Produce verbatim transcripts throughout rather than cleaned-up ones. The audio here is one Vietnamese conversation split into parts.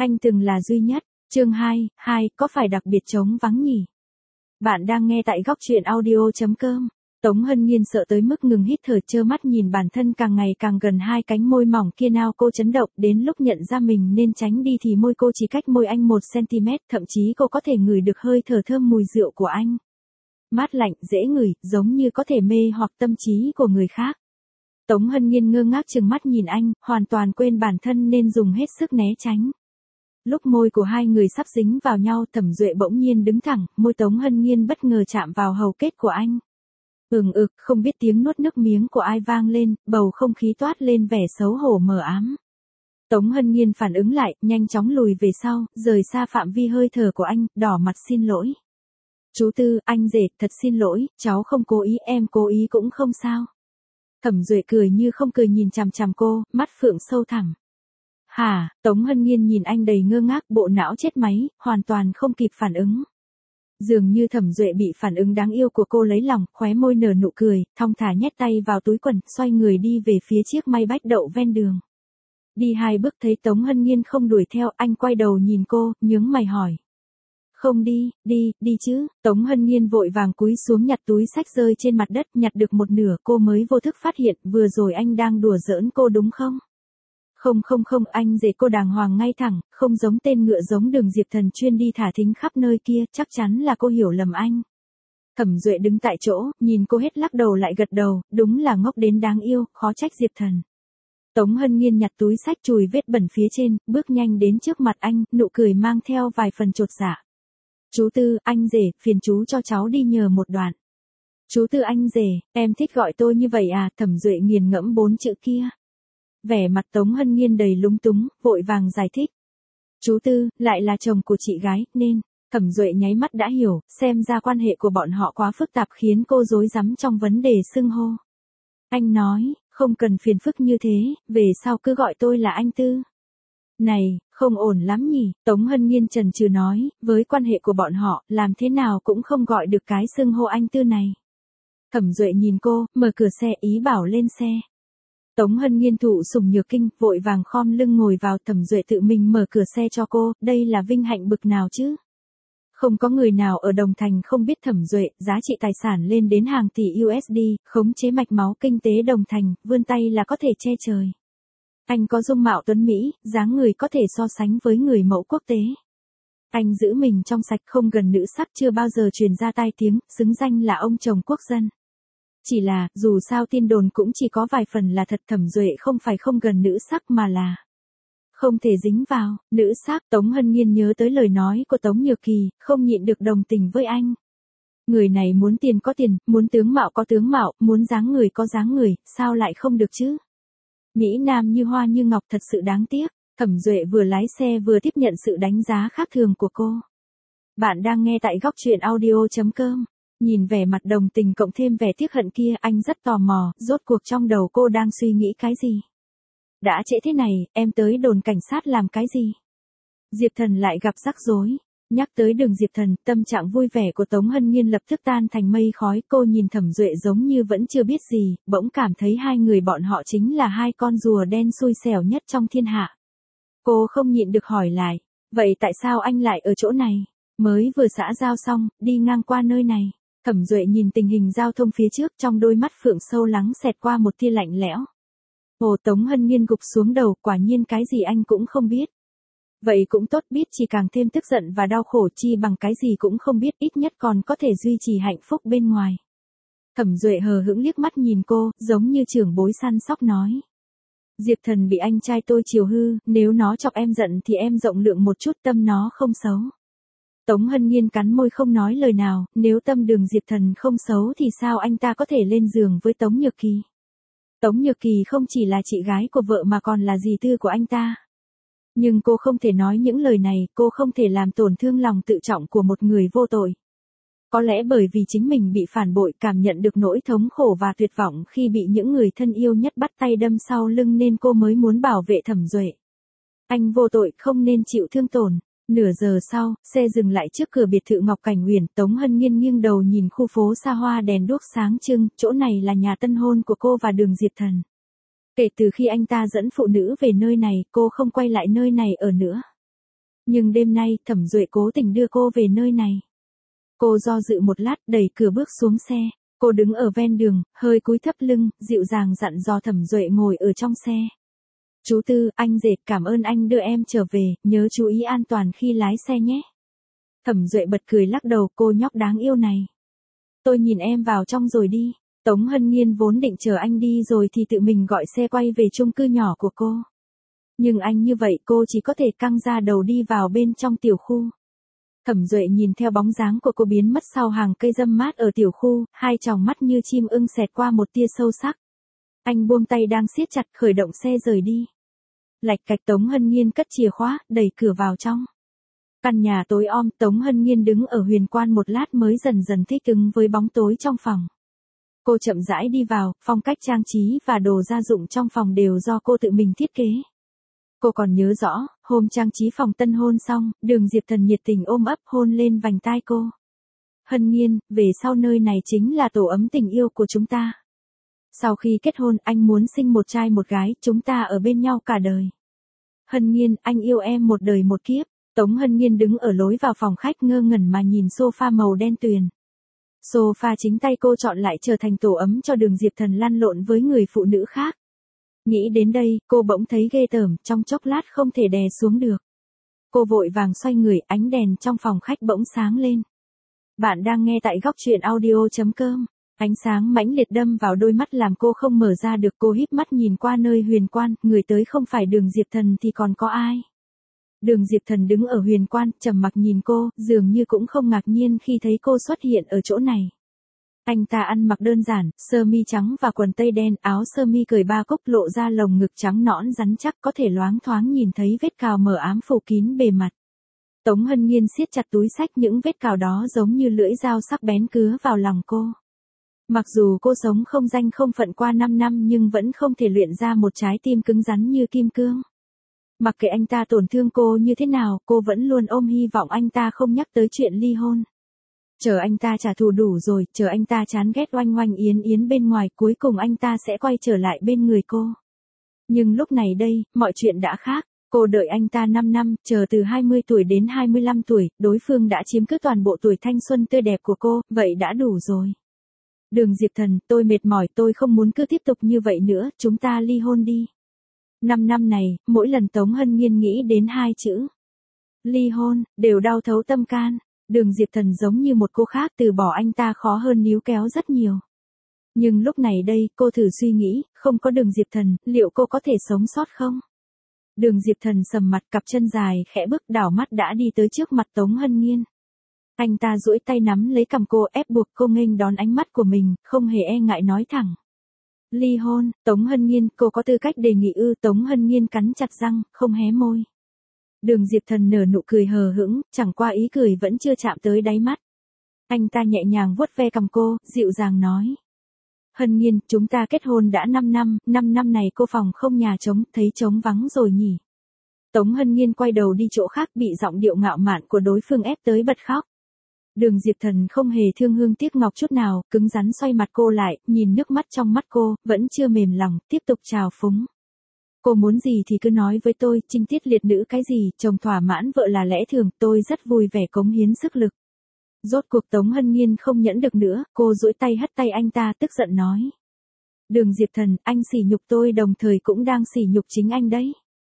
Anh từng là duy nhất. Chương hai, hai, có phải đặc biệt trống vắng nhỉ? Bạn đang nghe tại góc truyện audio chấm com. Tống Hân Nhiên sợ tới mức ngừng hít thở, trơ mắt nhìn bản thân càng ngày càng gần hai cánh môi mỏng kia, nào cô chấn động, đến lúc nhận ra mình nên tránh đi thì môi cô chỉ cách môi anh một xăng-ti-mét, thậm chí cô có thể ngửi được hơi thở thơm mùi rượu của anh. Mát lạnh, dễ ngửi, giống như có thể mê hoặc tâm trí của người khác. Tống Hân Nhiên ngơ ngác trừng mắt nhìn anh, hoàn toàn quên bản thân nên dùng hết sức né tránh. Lúc môi của hai người sắp dính vào nhau, Thẩm Duệ bỗng nhiên đứng thẳng, môi Tống Hân Nhiên bất ngờ chạm vào hầu kết của anh. Ừng ực, không biết tiếng nuốt nước miếng của ai vang lên, bầu không khí toát lên vẻ xấu hổ mờ ám. Tống Hân Nhiên phản ứng lại, nhanh chóng lùi về sau, rời xa phạm vi hơi thở của anh, đỏ mặt xin lỗi. Chú Tư, anh rể, thật xin lỗi, cháu không cố ý, em cố ý cũng không sao. Thẩm Duệ cười như không cười nhìn chằm chằm cô, mắt phượng sâu thẳm. Hả? Tống Hân Nhiên nhìn anh đầy ngơ ngác, bộ não chết máy, hoàn toàn không kịp phản ứng. Dường như Thẩm Duệ bị phản ứng đáng yêu của cô lấy lòng, khóe môi nở nụ cười, thong thả nhét tay vào túi quần, xoay người đi về phía chiếc may bách đậu ven đường. Đi hai bước thấy Tống Hân Nhiên không đuổi theo, anh quay đầu nhìn cô, nhướng mày hỏi. Không đi, đi, đi chứ. Tống Hân Nhiên vội vàng cúi xuống nhặt túi xách rơi trên mặt đất, nhặt được một nửa, cô mới vô thức phát hiện, vừa rồi anh đang đùa giỡn cô đúng không? Không không không, anh rể cô đàng hoàng ngay thẳng, không giống tên ngựa giống Đường Diệp Thần chuyên đi thả thính khắp nơi kia, chắc chắn là cô hiểu lầm anh. Thẩm Duệ đứng tại chỗ, nhìn cô hết lắc đầu lại gật đầu, đúng là ngốc đến đáng yêu, khó trách Diệp Thần. Tống Hân Nhiên nhặt túi xách chùi vết bẩn phía trên, bước nhanh đến trước mặt anh, nụ cười mang theo vài phần chột dạ. Chú Tư, anh rể, phiền chú cho cháu đi nhờ một đoạn. Chú Tư anh rể, em thích gọi tôi như vậy à? Thẩm Duệ nghiền ngẫm bốn chữ kia. Vẻ mặt Tống Hân Nhiên đầy lúng túng, vội vàng giải thích. Chú Tư, lại là chồng của chị gái, nên, Thẩm Duệ nháy mắt đã hiểu, xem ra quan hệ của bọn họ quá phức tạp khiến cô rối rắm trong vấn đề xưng hô. Anh nói, không cần phiền phức như thế, về sau cứ gọi tôi là anh Tư. Này, không ổn lắm nhỉ, Tống Hân Nhiên chần chừ nói, với quan hệ của bọn họ, làm thế nào cũng không gọi được cái xưng hô anh Tư này. Thẩm Duệ nhìn cô, mở cửa xe ý bảo lên xe. Tống Hân Nhiên thụ sủng nhược kinh, vội vàng khom lưng ngồi vào, Thẩm Duệ tự mình mở cửa xe cho cô, đây là vinh hạnh bực nào chứ. Không có người nào ở Đồng Thành không biết Thẩm Duệ, giá trị tài sản lên đến hàng tỷ u ét đê, khống chế mạch máu kinh tế Đồng Thành, vươn tay là có thể che trời. Anh có dung mạo tuấn Mỹ, dáng người có thể so sánh với người mẫu quốc tế. Anh giữ mình trong sạch không gần nữ sắc, chưa bao giờ truyền ra tai tiếng, xứng danh là ông chồng quốc dân. Chỉ là, dù sao tin đồn cũng chỉ có vài phần là thật, Thẩm Duệ không phải không gần nữ sắc mà là không thể dính vào, nữ sắc. Tống Hân Nhiên nhớ tới lời nói của Tống Nhược Kỳ, không nhịn được đồng tình với anh. Người này muốn tiền có tiền, muốn tướng mạo có tướng mạo, muốn dáng người có dáng người, sao lại không được chứ? Mỹ Nam như hoa như ngọc, thật sự đáng tiếc. Thẩm Duệ vừa lái xe vừa tiếp nhận sự đánh giá khác thường của cô. Bạn đang nghe tại góc truyện audio chấm com. Nhìn vẻ mặt đồng tình cộng thêm vẻ tiếc hận kia, anh rất tò mò, rốt cuộc trong đầu cô đang suy nghĩ cái gì. Đã trễ thế này, em tới đồn cảnh sát làm cái gì? Diệp Thần lại gặp rắc rối. Nhắc tới Đường Diệp Thần, tâm trạng vui vẻ của Tống Hân Nhiên lập tức tan thành mây khói, cô nhìn Thẩm Duệ giống như vẫn chưa biết gì, bỗng cảm thấy hai người bọn họ chính là hai con rùa đen xui xẻo nhất trong thiên hạ. Cô không nhịn được hỏi lại, vậy tại sao anh lại ở chỗ này? Mới vừa xã giao xong, đi ngang qua nơi này. Thẩm Duệ nhìn tình hình giao thông phía trước, trong đôi mắt phượng sâu lắng xẹt qua một tia lạnh lẽo. Hồ Tống Hân Nhiên gục xuống đầu, quả nhiên cái gì anh cũng không biết. Vậy cũng tốt, biết chỉ càng thêm tức giận và đau khổ, chi bằng cái gì cũng không biết, ít nhất còn có thể duy trì hạnh phúc bên ngoài. Thẩm Duệ hờ hững liếc mắt nhìn cô, giống như trưởng bối săn sóc nói. Diệp Thần bị anh trai tôi chiều hư, nếu nó chọc em giận thì em rộng lượng một chút, tâm nó không xấu. Tống Hân Nhiên cắn môi không nói lời nào, nếu tâm Đường Diệp Thần không xấu thì sao anh ta có thể lên giường với Tống Nhược Kỳ? Tống Nhược Kỳ không chỉ là chị gái của vợ mà còn là dì tư của anh ta. Nhưng cô không thể nói những lời này, cô không thể làm tổn thương lòng tự trọng của một người vô tội. Có lẽ bởi vì chính mình bị phản bội, cảm nhận được nỗi thống khổ và tuyệt vọng khi bị những người thân yêu nhất bắt tay đâm sau lưng nên cô mới muốn bảo vệ Thẩm Duệ. Anh vô tội, không nên chịu thương tổn. Nửa giờ sau, xe dừng lại trước cửa biệt thự Ngọc Cảnh Huyền, Tống Hân Nhiên nghiêng đầu nhìn khu phố xa hoa đèn đuốc sáng trưng, chỗ này là nhà tân hôn của cô và Đường Diệp Thần. Kể từ khi anh ta dẫn phụ nữ về nơi này, cô không quay lại nơi này ở nữa. Nhưng đêm nay, Thẩm Duệ cố tình đưa cô về nơi này. Cô do dự một lát, đẩy cửa bước xuống xe. Cô đứng ở ven đường, hơi cúi thấp lưng, dịu dàng dặn dò Thẩm Duệ ngồi ở trong xe. Chú Tư, anh Dệt, cảm ơn anh đưa em trở về, nhớ chú ý an toàn khi lái xe nhé. Thẩm Duệ bật cười lắc đầu, cô nhóc đáng yêu này. Tôi nhìn em vào trong rồi đi. Tống Hân Nhiên vốn định chờ anh đi rồi thì tự mình gọi xe quay về chung cư nhỏ của cô. Nhưng anh như vậy cô chỉ có thể căng ra đầu đi vào bên trong tiểu khu. Thẩm Duệ nhìn theo bóng dáng của cô biến mất sau hàng cây râm mát ở tiểu khu, hai tròng mắt như chim ưng xẹt qua một tia sâu sắc. Anh buông tay đang siết chặt khởi động xe rời đi. Lạch cạch Tống Hân Nhiên cất chìa khóa, đẩy cửa vào trong. Căn nhà tối om, Tống Hân Nhiên đứng ở huyền quan một lát mới dần dần thích ứng với bóng tối trong phòng. Cô chậm rãi đi vào, phong cách trang trí và đồ gia dụng trong phòng đều do cô tự mình thiết kế. Cô còn nhớ rõ, hôm trang trí phòng tân hôn xong, Đường Diệp Thần nhiệt tình ôm ấp hôn lên vành tai cô. Hân Nhiên, về sau nơi này chính là tổ ấm tình yêu của chúng ta. Sau khi kết hôn, anh muốn sinh một trai một gái, chúng ta ở bên nhau cả đời. Hân Nhiên, anh yêu em một đời một kiếp. Tống Hân Nhiên đứng ở lối vào phòng khách ngơ ngẩn mà nhìn sofa màu đen tuyền. Sofa chính tay cô chọn lại trở thành tổ ấm cho Đường Diệp Thần lăn lộn với người phụ nữ khác. Nghĩ đến đây, cô bỗng thấy ghê tởm, trong chốc lát không thể đè xuống được. Cô vội vàng xoay người, ánh đèn trong phòng khách bỗng sáng lên. Bạn đang nghe tại góc truyện audio chấm com. Ánh sáng mãnh liệt đâm vào đôi mắt làm cô không mở ra được, cô híp mắt nhìn qua nơi huyền quan, người tới không phải Đường Diệp Thần thì còn có ai. Đường Diệp Thần đứng ở huyền quan, trầm mặc nhìn cô, dường như cũng không ngạc nhiên khi thấy cô xuất hiện ở chỗ này. Anh ta ăn mặc đơn giản, sơ mi trắng và quần tây đen, áo sơ mi cởi ba cúc lộ ra lồng ngực trắng nõn rắn chắc, có thể loáng thoáng nhìn thấy vết cào mờ ám phủ kín bề mặt. Tống Hân Nhiên siết chặt túi xách, những vết cào đó giống như lưỡi dao sắc bén cứa vào lòng cô. Mặc dù cô sống không danh không phận qua năm năm nhưng vẫn không thể luyện ra một trái tim cứng rắn như kim cương. Mặc kệ anh ta tổn thương cô như thế nào, cô vẫn luôn ôm hy vọng anh ta không nhắc tới chuyện ly hôn. Chờ anh ta trả thù đủ rồi, chờ anh ta chán ghét oanh oanh yến yến bên ngoài, cuối cùng anh ta sẽ quay trở lại bên người cô. Nhưng lúc này đây, mọi chuyện đã khác. Cô đợi anh ta năm năm, chờ từ hai mươi tuổi đến hai mươi lăm tuổi, đối phương đã chiếm cứ toàn bộ tuổi thanh xuân tươi đẹp của cô, vậy đã đủ rồi. Đường Diệp Thần, tôi mệt mỏi, tôi không muốn cứ tiếp tục như vậy nữa, chúng ta ly hôn đi. Năm năm này, mỗi lần Tống Hân Nhiên nghĩ đến hai chữ ly hôn, đều đau thấu tâm can. Đường Diệp Thần giống như một cô khác, từ bỏ anh ta khó hơn níu kéo rất nhiều. Nhưng lúc này đây, cô thử suy nghĩ, không có Đường Diệp Thần, liệu cô có thể sống sót không? Đường Diệp Thần sầm mặt, cặp chân dài, khẽ bước đảo mắt đã đi tới trước mặt Tống Hân Nhiên. Anh ta duỗi tay nắm lấy cằm cô, ép buộc cô nghênh đón ánh mắt của mình, không hề e ngại nói thẳng. Ly hôn, Tống Hân Nhiên, cô có tư cách đề nghị ư? Tống Hân Nhiên cắn chặt răng, không hé môi. Đường Diệp Thần nở nụ cười hờ hững, chẳng qua ý cười vẫn chưa chạm tới đáy mắt. Anh ta nhẹ nhàng vuốt ve cằm cô, dịu dàng nói. Hân Nhiên, chúng ta kết hôn đã năm năm, năm năm này cô phòng không nhà trống, thấy trống vắng rồi nhỉ? Tống Hân Nhiên quay đầu đi chỗ khác, bị giọng điệu ngạo mạn của đối phương ép tới bật khóc. Đường Diệp Thần không hề thương hương tiếc ngọc chút nào, cứng rắn xoay mặt cô lại, nhìn nước mắt trong mắt cô, vẫn chưa mềm lòng, tiếp tục trào phúng. Cô muốn gì thì cứ nói với tôi, trinh tiết liệt nữ cái gì, chồng thỏa mãn vợ là lẽ thường, tôi rất vui vẻ cống hiến sức lực. Rốt cuộc Tống Hân Nhiên không nhẫn được nữa, cô duỗi tay hất tay anh ta, tức giận nói. Đường Diệp Thần, anh sỉ nhục tôi đồng thời cũng đang sỉ nhục chính anh đấy.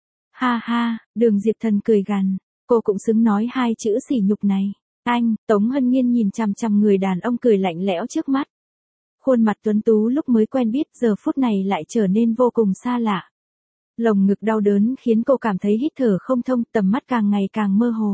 Ha ha, Đường Diệp Thần cười gằn, cô cũng xứng nói hai chữ sỉ nhục này. Anh, Tống Hân Nhiên nhìn chằm chằm người đàn ông cười lạnh lẽo trước mắt. Khuôn mặt tuấn tú lúc mới quen biết giờ phút này lại trở nên vô cùng xa lạ. Lồng ngực đau đớn khiến cô cảm thấy hít thở không thông, tầm mắt càng ngày càng mơ hồ.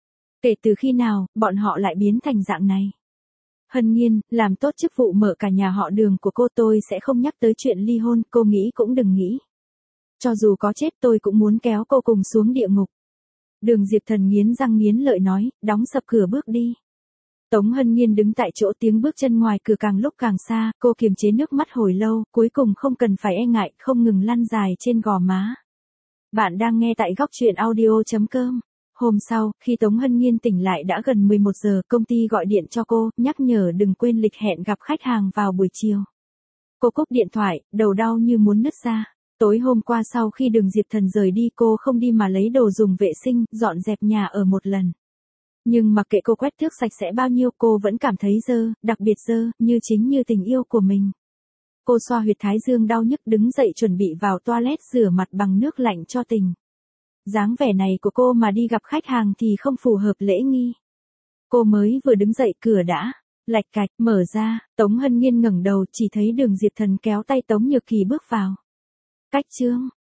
Kể từ khi nào, bọn họ lại biến thành dạng này? Hân Nhiên, làm tốt chức vụ mở cả nhà họ Đường của cô, tôi sẽ không nhắc tới chuyện ly hôn, cô nghĩ cũng đừng nghĩ. Cho dù có chết tôi cũng muốn kéo cô cùng xuống địa ngục. Đường Diệp Thần nghiến răng nghiến lợi nói, đóng sập cửa bước đi. Tống Hân Nhiên đứng tại chỗ, tiếng bước chân ngoài cửa càng lúc càng xa, cô kiềm chế nước mắt hồi lâu, cuối cùng không cần phải e ngại, không ngừng lăn dài trên gò má. Bạn đang nghe tại góc truyện audio chấm com. Hôm sau, khi Tống Hân Nhiên tỉnh lại đã gần mười một giờ, công ty gọi điện cho cô, nhắc nhở đừng quên lịch hẹn gặp khách hàng vào buổi chiều. Cô cúp điện thoại, đầu đau như muốn nứt ra. Tối hôm qua sau khi Đường Diệp Thần rời đi cô không đi mà lấy đồ dùng vệ sinh, dọn dẹp nhà ở một lần. Nhưng mặc kệ cô quét thước sạch sẽ bao nhiêu cô vẫn cảm thấy dơ, đặc biệt dơ, như chính như tình yêu của mình. Cô xoa huyệt thái dương đau nhức đứng dậy chuẩn bị vào toilet rửa mặt bằng nước lạnh cho tình. Dáng vẻ này của cô mà đi gặp khách hàng thì không phù hợp lễ nghi. Cô mới vừa đứng dậy cửa đã, lạch cạch, mở ra, Tống Hân Nhiên ngẩng đầu chỉ thấy Đường Diệp Thần kéo tay Tống Nhược Kỳ bước vào. Cách chương